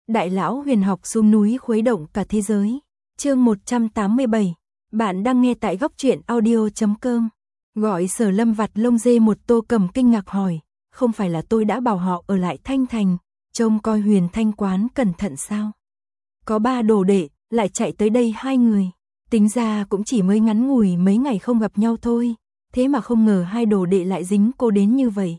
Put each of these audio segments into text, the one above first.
Đại lão huyền học xuống núi khuấy động cả thế giới. Chương 187. Bạn đang nghe tại góc truyện audio.com. Gọi Sở Lâm vặt lông dê một Tô Cầm kinh ngạc hỏi, không phải là tôi đã bảo họ ở lại Thanh Thành, trông coi Huyền Thanh quán cẩn thận sao? Có 3 đồ đệ, lại chạy tới đây 2 người. Tính ra cũng chỉ mới ngắn ngủi mấy ngày không gặp nhau thôi, thế mà không ngờ 2 đồ đệ lại dính cô đến như vậy.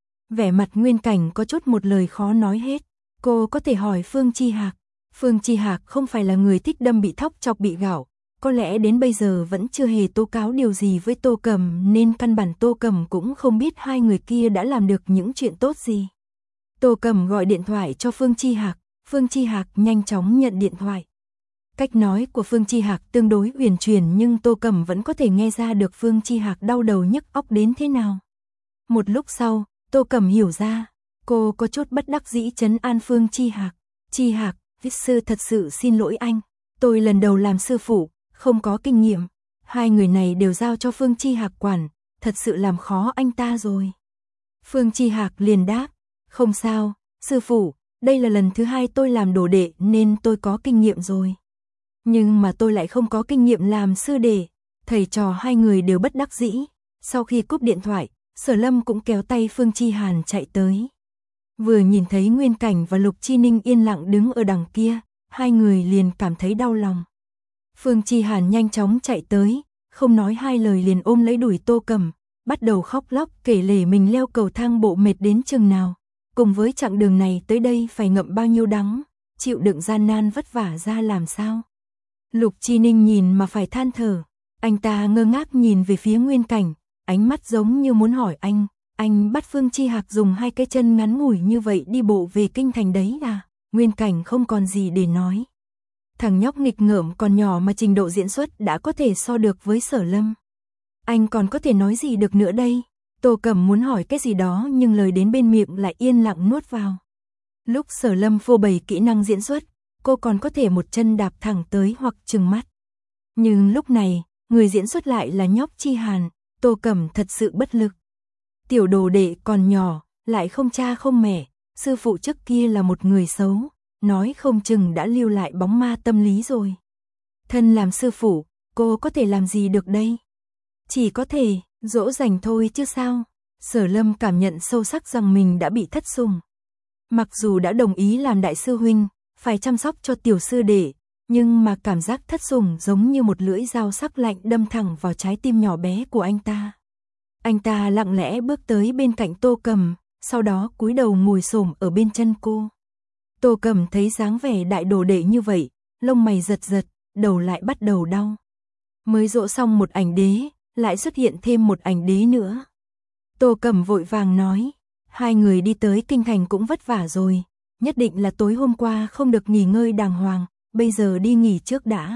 Vẻ mặt Nguyên Cảnh có chút một lời khó nói hết. Cô có thể hỏi Phương Chi Hạc. Phương Chi Hạc không phải là người thích đâm bị thóc chọc bị gạo, có lẽ đến bây giờ vẫn chưa hề tố cáo điều gì với Tô Cầm, nên căn bản Tô Cầm cũng không biết 2 người kia đã làm được những chuyện tốt gì. Tô Cầm gọi điện thoại cho Phương Chi Hạc, Phương Chi Hạc nhanh chóng nhận điện thoại. Cách nói của Phương Chi Hạc tương đối uyển chuyển, nhưng Tô Cầm vẫn có thể nghe ra được Phương Chi Hạc đau đầu nhức óc đến thế nào. Một lúc sau, Tô Cầm hiểu ra, cô có chút bất đắc dĩ trấn an Phương Chi Hạc. Chi Hạc, viết sư thật sự xin lỗi anh, tôi lần đầu làm sư phụ, không có kinh nghiệm. 2 người này đều giao cho Phương Chi Hạc quản, thật sự làm khó anh ta rồi. Phương Chi Hạc liền đáp, không sao, sư phụ, đây là lần thứ 2 tôi làm đồ đệ nên tôi có kinh nghiệm rồi. Nhưng mà tôi lại không có kinh nghiệm làm sư đệ. Thầy trò 2 người đều bất đắc dĩ. Sau khi cúp điện thoại, Sở Lâm cũng kéo tay Phương Chi Hàn chạy tới. Vừa nhìn thấy Nguyên Cảnh và Lục Chi Ninh yên lặng đứng ở đằng kia, 2 người liền cảm thấy đau lòng. Phương Chi Hàn nhanh chóng chạy tới, không nói 2 lời liền ôm lấy đùi Tô Cầm, bắt đầu khóc lóc kể lể mình leo cầu thang bộ mệt đến chừng nào, cùng với chặng đường này tới đây phải ngậm bao nhiêu đắng, chịu đựng gian nan vất vả ra làm sao. Lục Chi Ninh nhìn mà phải than thở, anh ta ngơ ngác nhìn về phía Nguyên Cảnh, ánh mắt giống như muốn hỏi anh bắt Phương Chi Hạc dùng 2 cái chân ngắn ngủi như vậy đi bộ về kinh thành đấy à? Nguyên Cảnh không còn gì để nói. Thằng nhóc nghịch ngợm còn nhỏ mà trình độ diễn xuất đã có thể so được với Sở Lâm. Anh còn có thể nói gì được nữa đây? Tô Cầm muốn hỏi cái gì đó nhưng lời đến bên miệng lại yên lặng nuốt vào. Lúc Sở Lâm phô bày kỹ năng diễn xuất, cô còn có thể một chân đạp thẳng tới hoặc trừng mắt. Nhưng lúc này, người diễn xuất lại là nhóc Chi Hàn, Tô Cầm thật sự bất lực. Tiểu đồ đệ còn nhỏ, lại không cha không mẹ, sư phụ trước kia là một người xấu, nói không chừng đã lưu lại bóng ma tâm lý rồi. Thân làm sư phụ, cô có thể làm gì được đây? Chỉ có thể dỗ dành thôi chứ sao. Sở Lâm cảm nhận sâu sắc rằng mình đã bị thất sủng. Mặc dù đã đồng ý làm đại sư huynh, phải chăm sóc cho tiểu sư đệ, nhưng mà cảm giác thất sủng giống như một lưỡi dao sắc lạnh đâm thẳng vào trái tim nhỏ bé của anh ta. Anh ta lặng lẽ bước tới bên cạnh Tô Cầm, sau đó cúi đầu ngồi xổm ở bên chân cô. Tô Cầm thấy dáng vẻ đại đồ đệ như vậy, lông mày giật giật, đầu lại bắt đầu đau. Mới dỗ xong một ảnh đế, lại xuất hiện thêm một ảnh đế nữa. Tô Cầm vội vàng nói, 2 người đi tới kinh thành cũng vất vả rồi, nhất định là tối hôm qua không được nghỉ ngơi đàng hoàng, bây giờ đi nghỉ trước đã.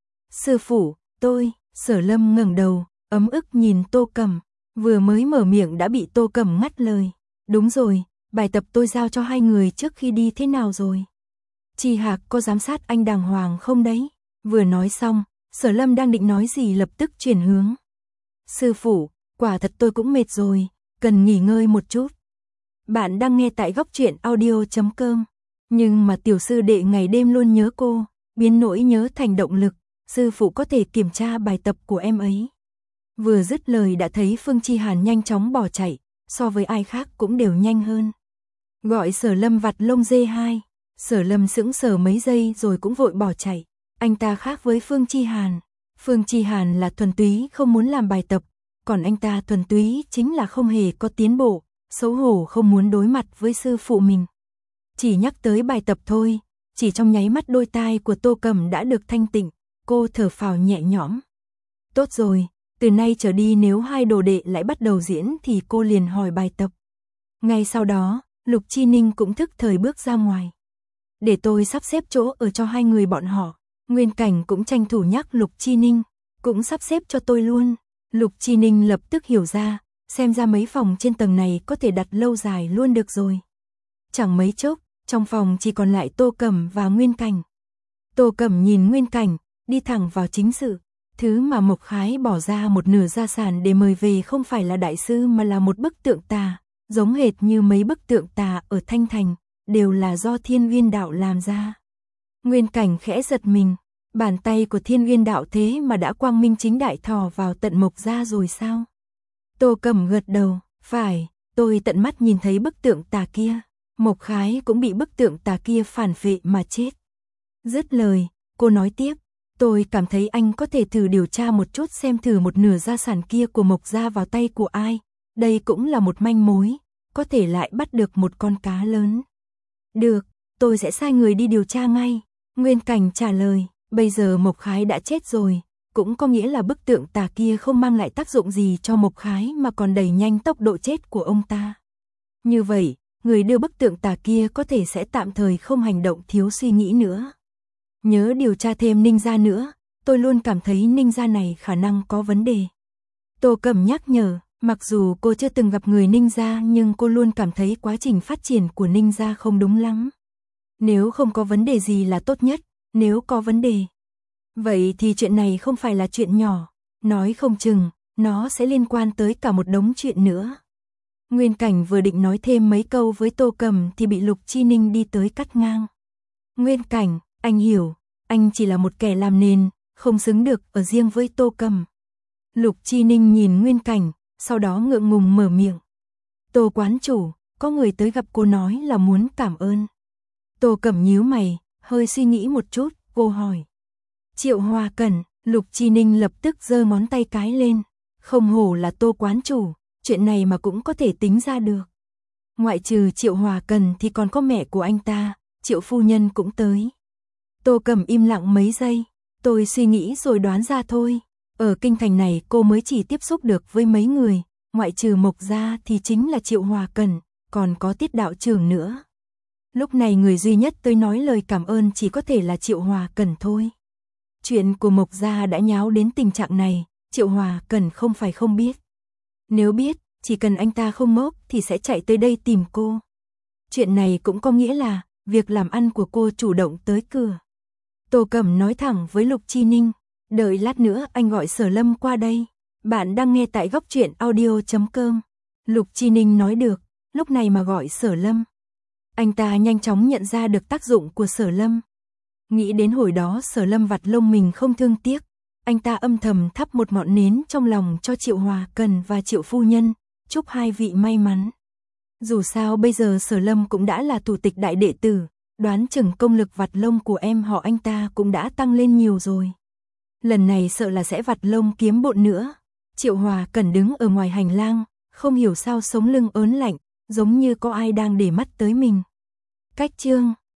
Sư phụ, tôi, Sở Lâm ngẩng đầu, ấm ức nhìn Tô Cầm, vừa mới mở miệng đã bị Tô Cầm ngắt lời. Đúng rồi, bài tập tôi giao cho 2 người trước khi đi thế nào rồi? Chi Hạc có giám sát anh đàng hoàng không đấy? Vừa nói xong, Sở Lâm đang định nói gì lập tức chuyển hướng. Sư phụ, quả thật tôi cũng mệt rồi, cần nghỉ ngơi một chút. Bạn đang nghe tại góc truyện audio.com. Nhưng mà tiểu sư đệ ngày đêm luôn nhớ cô, biến nỗi nhớ thành động lực, sư phụ có thể kiểm tra bài tập của em ấy. Vừa dứt lời đã thấy Phương Chi Hàn nhanh chóng bỏ chạy, so với ai khác cũng đều nhanh hơn. Gọi Sở Lâm vặt lông dê 2, Sở Lâm sững sờ mấy giây rồi cũng vội bỏ chạy. Anh ta khác với Phương Chi Hàn. Phương Chi Hàn là thuần túy không muốn làm bài tập, còn anh ta thuần túy chính là không hề có tiến bộ, xấu hổ không muốn đối mặt với sư phụ mình. Chỉ nhắc tới bài tập thôi, chỉ trong nháy mắt đôi tai của Tô Cầm đã được thanh tịnh, cô thở phào nhẹ nhõm. Tốt rồi, từ nay trở đi nếu 2 đồ đệ lại bắt đầu diễn thì cô liền hỏi bài tập. Ngay sau đó, Lục Chi Ninh cũng thức thời bước ra ngoài. Để tôi sắp xếp chỗ ở cho 2 người bọn họ. Nguyên Cảnh cũng tranh thủ nhắc Lục Chi Ninh, cũng sắp xếp cho tôi luôn. Lục Chi Ninh lập tức hiểu ra, xem ra mấy phòng trên tầng này có thể đặt lâu dài luôn được rồi. Chẳng mấy chốc, trong phòng chỉ còn lại Tô Cầm và Nguyên Cảnh. Tô Cầm nhìn Nguyên Cảnh, đi thẳng vào chính sự. Thứ mà Mộc Khái bỏ ra một nửa gia sản để mời về không phải là đại sư mà là một bức tượng tà, giống hệt như mấy bức tượng tà ở Thanh Thành, đều là do Thiên Uyên Đạo làm ra. Nguyên Cảnh khẽ giật mình, bàn tay của Thiên Uyên Đạo thế mà đã quang minh chính đại thò vào tận Mộc gia rồi sao? Tô Cẩm gật đầu, phải, tôi tận mắt nhìn thấy bức tượng tà kia, Mộc Khái cũng bị bức tượng tà kia phản phệ mà chết. Dứt lời, cô nói tiếp, tôi cảm thấy anh có thể thử điều tra một chút xem thử một nửa gia sản kia của Mộc gia vào tay của ai, đây cũng là một manh mối, có thể lại bắt được một con cá lớn. Được, tôi sẽ sai người đi điều tra ngay, Nguyên Cảnh trả lời, bây giờ Mộc Khái đã chết rồi, cũng có nghĩa là bức tượng tà kia không mang lại tác dụng gì cho Mộc Khái mà còn đẩy nhanh tốc độ chết của ông ta. Như vậy, người đưa bức tượng tà kia có thể sẽ tạm thời không hành động thiếu suy nghĩ nữa. Nhớ điều tra thêm Ninh gia nữa, tôi luôn cảm thấy Ninh gia này khả năng có vấn đề. Tô Cẩm nhắc nhở, mặc dù cô chưa từng gặp người Ninh gia nhưng cô luôn cảm thấy quá trình phát triển của Ninh gia không đúng lắm. Nếu không có vấn đề gì là tốt nhất, nếu có vấn đề. Vậy thì chuyện này không phải là chuyện nhỏ, nói không chừng, nó sẽ liên quan tới cả một đống chuyện nữa. Nguyên Cảnh vừa định nói thêm mấy câu với Tô Cẩm thì bị Lục Chi Ninh đi tới cắt ngang. Nguyên Cảnh, anh hiểu, anh chỉ là một kẻ làm nền, không xứng được ở riêng với Tô Cẩm. Lục Chi Ninh nhìn Nguyên Cảnh, sau đó ngượng ngùng mở miệng. Tô quán chủ, có người tới gặp cô nói là muốn cảm ơn. Tô Cẩm nhíu mày, hơi suy nghĩ một chút, cô hỏi. Triệu Hòa Cẩn, Lục Chi Ninh lập tức giơ ngón tay cái lên. Không hổ là Tô quán chủ, chuyện này mà cũng có thể tính ra được. Ngoại trừ Triệu Hòa Cẩn thì còn có mẹ của anh ta, Triệu phu nhân cũng tới. Tô Cẩm im lặng mấy giây, tôi suy nghĩ rồi đoán ra thôi. Ở kinh thành này cô mới chỉ tiếp xúc được với mấy người, ngoại trừ Mộc gia thì chính là Triệu Hòa Cẩn, còn có Tiết đạo trưởng nữa. Lúc này người duy nhất tới nói lời cảm ơn chỉ có thể là Triệu Hòa Cẩn thôi. Chuyện của Mộc gia đã nháo đến tình trạng này, Triệu Hòa Cẩn không phải không biết. Nếu biết, chỉ cần anh ta không ngốc thì sẽ chạy tới đây tìm cô. Chuyện này cũng có nghĩa là, việc làm ăn của cô chủ động tới cửa. Tô Cẩm nói thẳng với Lục Chi Ninh, đợi lát nữa anh gọi Sở Lâm qua đây. Bạn đang nghe tại góc truyện audio.com. Lục Chi Ninh nói được, lúc này mà gọi Sở Lâm. Anh ta nhanh chóng nhận ra được tác dụng của Sở Lâm. Nghĩ đến hồi đó Sở Lâm vặt lông mình không thương tiếc, anh ta âm thầm thắp một ngọn nến trong lòng cho Triệu Hòa Cẩn và Triệu phu nhân, chúc hai vị may mắn. Dù sao bây giờ Sở Lâm cũng đã là thủ tịch đại đệ tử, đoán chừng công lực vặt lông của em họ anh ta cũng đã tăng lên nhiều rồi. Lần này sợ là sẽ vặt lông kiếm bộn nữa. Triệu Hòa Cẩn đứng ở ngoài hành lang, không hiểu sao sống lưng ớn lạnh, giống như có ai đang để mắt tới mình. Cách chương